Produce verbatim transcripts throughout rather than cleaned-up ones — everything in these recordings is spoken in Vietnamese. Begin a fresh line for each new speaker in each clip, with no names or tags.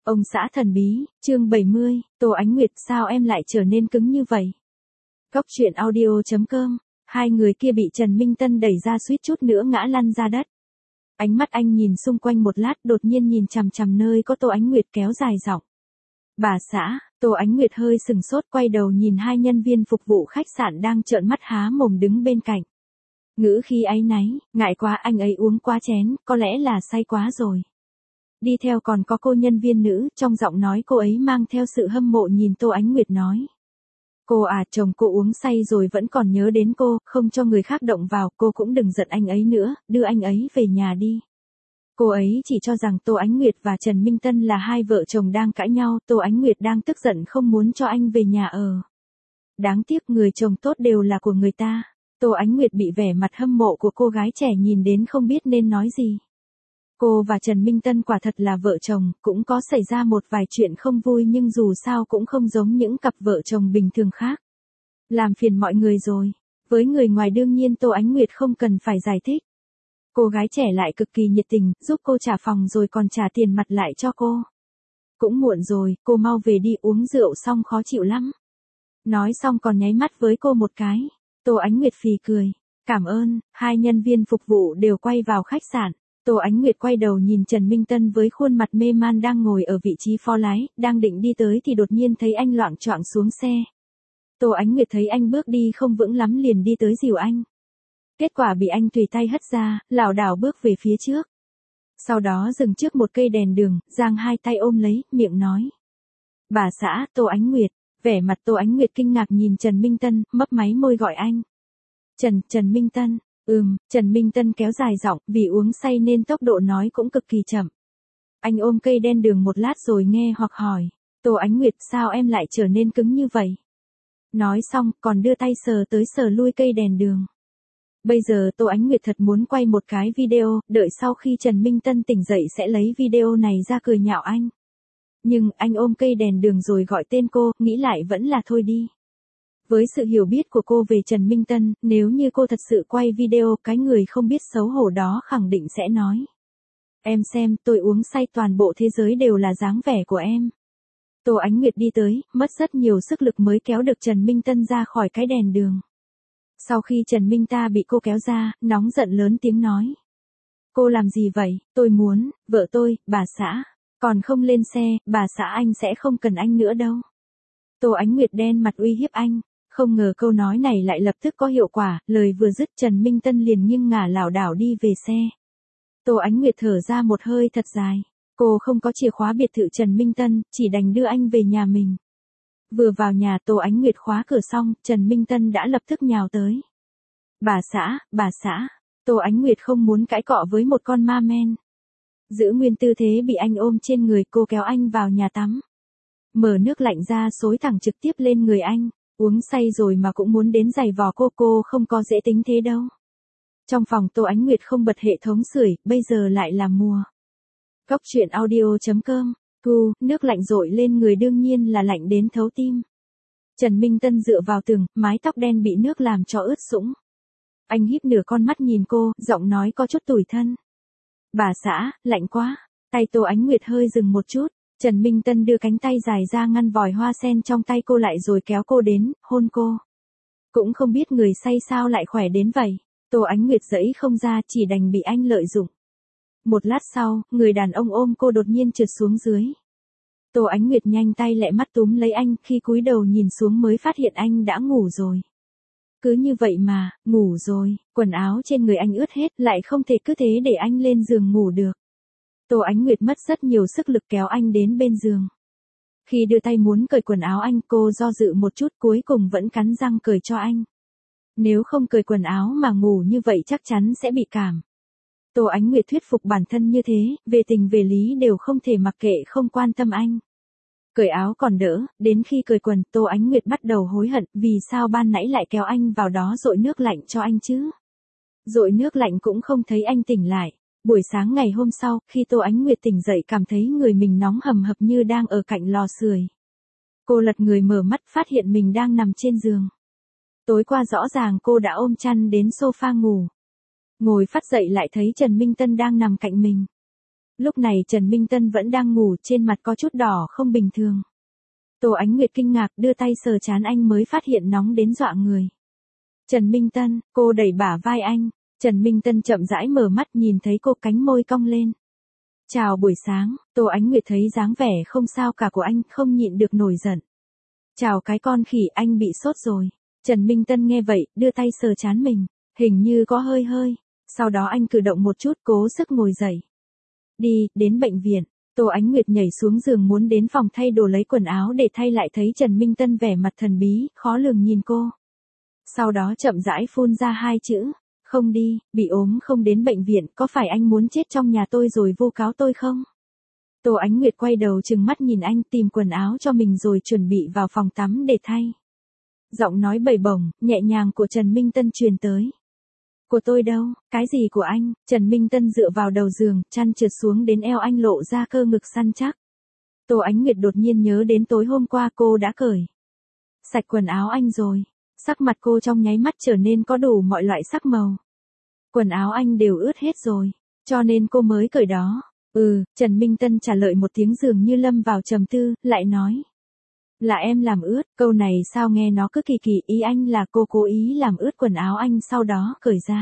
Ông xã thần bí, chương bảy mươi, Tô Ánh Nguyệt sao em lại trở nên cứng như vậy? Góc truyện audio.com, hai người kia bị Trần Minh Tân đẩy ra suýt chút nữa ngã lăn ra đất. Ánh mắt anh nhìn xung quanh một lát đột nhiên nhìn chằm chằm nơi có Tô Ánh Nguyệt kéo dài giọng. Bà xã, Tô Ánh Nguyệt hơi sừng sốt quay đầu nhìn hai nhân viên phục vụ khách sạn đang trợn mắt há mồm đứng bên cạnh. Ngữ khi áy náy, ngại quá anh ấy uống quá chén, có lẽ là say quá rồi. Đi theo còn có cô nhân viên nữ, trong giọng nói cô ấy mang theo sự hâm mộ nhìn Tô Ánh Nguyệt nói. Cô à, chồng cô uống say rồi vẫn còn nhớ đến cô, không cho người khác động vào, cô cũng đừng giận anh ấy nữa, đưa anh ấy về nhà đi. Cô ấy chỉ cho rằng Tô Ánh Nguyệt và Trần Minh Tân là hai vợ chồng đang cãi nhau, Tô Ánh Nguyệt đang tức giận không muốn cho anh về nhà ở. Đáng tiếc người chồng tốt đều là của người ta. Tô Ánh Nguyệt bị vẻ mặt hâm mộ của cô gái trẻ nhìn đến không biết nên nói gì. Cô và Trần Minh Tân quả thật là vợ chồng, cũng có xảy ra một vài chuyện không vui nhưng dù sao cũng không giống những cặp vợ chồng bình thường khác. Làm phiền mọi người rồi. Với người ngoài đương nhiên Tô Ánh Nguyệt không cần phải giải thích. Cô gái trẻ lại cực kỳ nhiệt tình, giúp cô trả phòng rồi còn trả tiền mặt lại cho cô. Cũng muộn rồi, cô mau về đi, uống rượu xong khó chịu lắm. Nói xong còn nháy mắt với cô một cái. Tô Ánh Nguyệt phì cười. Cảm ơn, hai nhân viên phục vụ đều quay vào khách sạn. Tô Ánh Nguyệt quay đầu nhìn Trần Minh Tân với khuôn mặt mê man đang ngồi ở vị trí phó lái, đang định đi tới thì đột nhiên thấy anh loạng choạng xuống xe. Tô Ánh Nguyệt thấy anh bước đi không vững lắm liền đi tới dìu anh. Kết quả bị anh tùy tay hất ra, lảo đảo bước về phía trước. Sau đó dừng trước một cây đèn đường, giang hai tay ôm lấy, miệng nói. Bà xã, Tô Ánh Nguyệt. Vẻ mặt Tô Ánh Nguyệt kinh ngạc nhìn Trần Minh Tân, mấp máy môi gọi anh. Trần, Trần Minh Tân. Ừm, Trần Minh Tân kéo dài giọng, vì uống say nên tốc độ nói cũng cực kỳ chậm. Anh ôm cây đen đường một lát rồi nghe hoặc hỏi. Tô Ánh Nguyệt sao em lại trở nên cứng như vậy? Nói xong, còn đưa tay sờ tới sờ lui cây đèn đường. Bây giờ Tô Ánh Nguyệt thật muốn quay một cái video, đợi sau khi Trần Minh Tân tỉnh dậy sẽ lấy video này ra cười nhạo anh. Nhưng anh ôm cây đèn đường rồi gọi tên cô, nghĩ lại vẫn là thôi đi. Với sự hiểu biết của cô về Trần Minh Tân, nếu như cô thật sự quay video, cái người không biết xấu hổ đó khẳng định sẽ nói. Em xem, tôi uống say toàn bộ thế giới đều là dáng vẻ của em. Tô Ánh Nguyệt đi tới, mất rất nhiều sức lực mới kéo được Trần Minh Tân ra khỏi cái đèn đường. Sau khi Trần Minh ta bị cô kéo ra, nóng giận lớn tiếng nói. Cô làm gì vậy, tôi muốn, vợ tôi, bà xã. Còn không lên xe, bà xã anh sẽ không cần anh nữa đâu. Tô Ánh Nguyệt đen mặt uy hiếp anh. Không ngờ câu nói này lại lập tức có hiệu quả, lời vừa dứt Trần Minh Tân liền nghiêng ngả lảo đảo đi về xe. Tô Ánh Nguyệt thở ra một hơi thật dài. Cô không có chìa khóa biệt thự Trần Minh Tân, chỉ đành đưa anh về nhà mình. Vừa vào nhà Tô Ánh Nguyệt khóa cửa xong, Trần Minh Tân đã lập tức nhào tới. Bà xã, bà xã. Tô Ánh Nguyệt không muốn cãi cọ với một con ma men. Giữ nguyên tư thế bị anh ôm trên người, cô kéo anh vào nhà tắm. Mở nước lạnh ra xối thẳng trực tiếp lên người anh. Uống say rồi mà cũng muốn đến giày vò cô, cô không có dễ tính thế đâu. Trong phòng Tô Ánh Nguyệt không bật hệ thống sưởi, bây giờ lại là mùa. Góc truyện audio.com, thu, nước lạnh rội lên người đương nhiên là lạnh đến thấu tim. Trần Minh Tân dựa vào tường, mái tóc đen bị nước làm cho ướt sũng. Anh híp nửa con mắt nhìn cô, giọng nói có chút tủi thân. Bà xã, lạnh quá. Tay Tô Ánh Nguyệt hơi dừng một chút. Trần Minh Tân đưa cánh tay dài ra ngăn vòi hoa sen trong tay cô lại rồi kéo cô đến, hôn cô. Cũng không biết người say sao lại khỏe đến vậy. Tô Ánh Nguyệt giãy không ra, chỉ đành bị anh lợi dụng. Một lát sau, người đàn ông ôm cô đột nhiên trượt xuống dưới. Tô Ánh Nguyệt nhanh tay lẹ mắt túm lấy anh, khi cúi đầu nhìn xuống mới phát hiện anh đã ngủ rồi. Cứ như vậy mà, ngủ rồi, quần áo trên người anh ướt hết, lại không thể cứ thế để anh lên giường ngủ được. Tô Ánh Nguyệt mất rất nhiều sức lực kéo anh đến bên giường. Khi đưa tay muốn cởi quần áo anh, cô do dự một chút cuối cùng vẫn cắn răng cởi cho anh. Nếu không cởi quần áo mà ngủ như vậy chắc chắn sẽ bị cảm. Tô Ánh Nguyệt thuyết phục bản thân như thế, về tình về lý đều không thể mặc kệ không quan tâm anh. Cởi áo còn đỡ, đến khi cởi quần, Tô Ánh Nguyệt bắt đầu hối hận, vì sao ban nãy lại kéo anh vào đó dội nước lạnh cho anh chứ? Dội nước lạnh cũng không thấy anh tỉnh lại. Buổi sáng ngày hôm sau, khi Tô Ánh Nguyệt tỉnh dậy cảm thấy người mình nóng hầm hập như đang ở cạnh lò sưởi. Cô lật người mở mắt phát hiện mình đang nằm trên giường. Tối qua rõ ràng cô đã ôm chăn đến sofa ngủ. Ngồi phát dậy lại thấy Trần Minh Tân đang nằm cạnh mình. Lúc này Trần Minh Tân vẫn đang ngủ, trên mặt có chút đỏ không bình thường. Tô Ánh Nguyệt kinh ngạc đưa tay sờ trán anh mới phát hiện nóng đến dọa người. Trần Minh Tân, cô đẩy bả vai anh. Trần Minh Tân chậm rãi mở mắt nhìn thấy cô, cánh môi cong lên. Chào buổi sáng. Tô Ánh Nguyệt thấy dáng vẻ không sao cả của anh, không nhịn được nổi giận. Chào cái con khỉ, anh bị sốt rồi. Trần Minh Tân nghe vậy, đưa tay sờ trán mình, hình như có hơi hơi. Sau đó anh cử động một chút, cố sức ngồi dậy. Đi, đến bệnh viện. Tô Ánh Nguyệt nhảy xuống giường muốn đến phòng thay đồ lấy quần áo để thay, lại thấy Trần Minh Tân vẻ mặt thần bí, khó lường nhìn cô. Sau đó chậm rãi phun ra hai chữ. Không đi, bị ốm không đến bệnh viện, có phải anh muốn chết trong nhà tôi rồi vu cáo tôi không? Tô Ánh Nguyệt quay đầu trừng mắt nhìn anh, tìm quần áo cho mình rồi chuẩn bị vào phòng tắm để thay. Giọng nói bầy bổng, nhẹ nhàng của Trần Minh Tân truyền tới. Của tôi đâu, cái gì của anh? Trần Minh Tân dựa vào đầu giường, chăn trượt xuống đến eo anh lộ ra cơ ngực săn chắc. Tô Ánh Nguyệt đột nhiên nhớ đến tối hôm qua cô đã cởi sạch quần áo anh rồi. Sắc mặt cô trong nháy mắt trở nên có đủ mọi loại sắc màu. Quần áo anh đều ướt hết rồi, cho nên cô mới cởi đó. Ừ, Trần Minh Tân trả lời một tiếng dường như lâm vào trầm tư, lại nói. Là em làm ướt, câu này sao nghe nó cứ kỳ kỳ, ý anh là cô cố ý làm ướt quần áo anh sau đó cởi ra.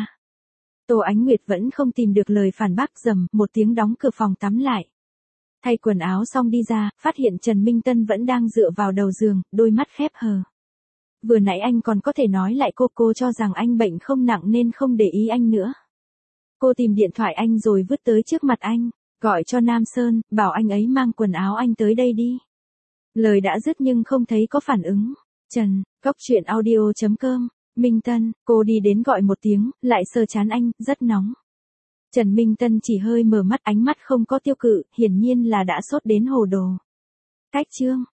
Tô Ánh Nguyệt vẫn không tìm được lời phản bác, rầm một tiếng đóng cửa phòng tắm lại. Thay quần áo xong đi ra, phát hiện Trần Minh Tân vẫn đang dựa vào đầu giường, đôi mắt khép hờ. Vừa nãy anh còn có thể nói lại cô, cô cho rằng anh bệnh không nặng nên không để ý anh nữa. Cô tìm điện thoại anh rồi vứt tới trước mặt anh, gọi cho Nam Sơn, bảo anh ấy mang quần áo anh tới đây đi. Lời đã dứt nhưng không thấy có phản ứng. Trần, Cóc Truyện Audio chấm com, Minh Tân, cô đi đến gọi một tiếng, lại sờ trán anh, rất nóng. Trần Minh Tân chỉ hơi mở mắt, ánh mắt không có tiêu cự, hiển nhiên là đã sốt đến hồ đồ. Cách chương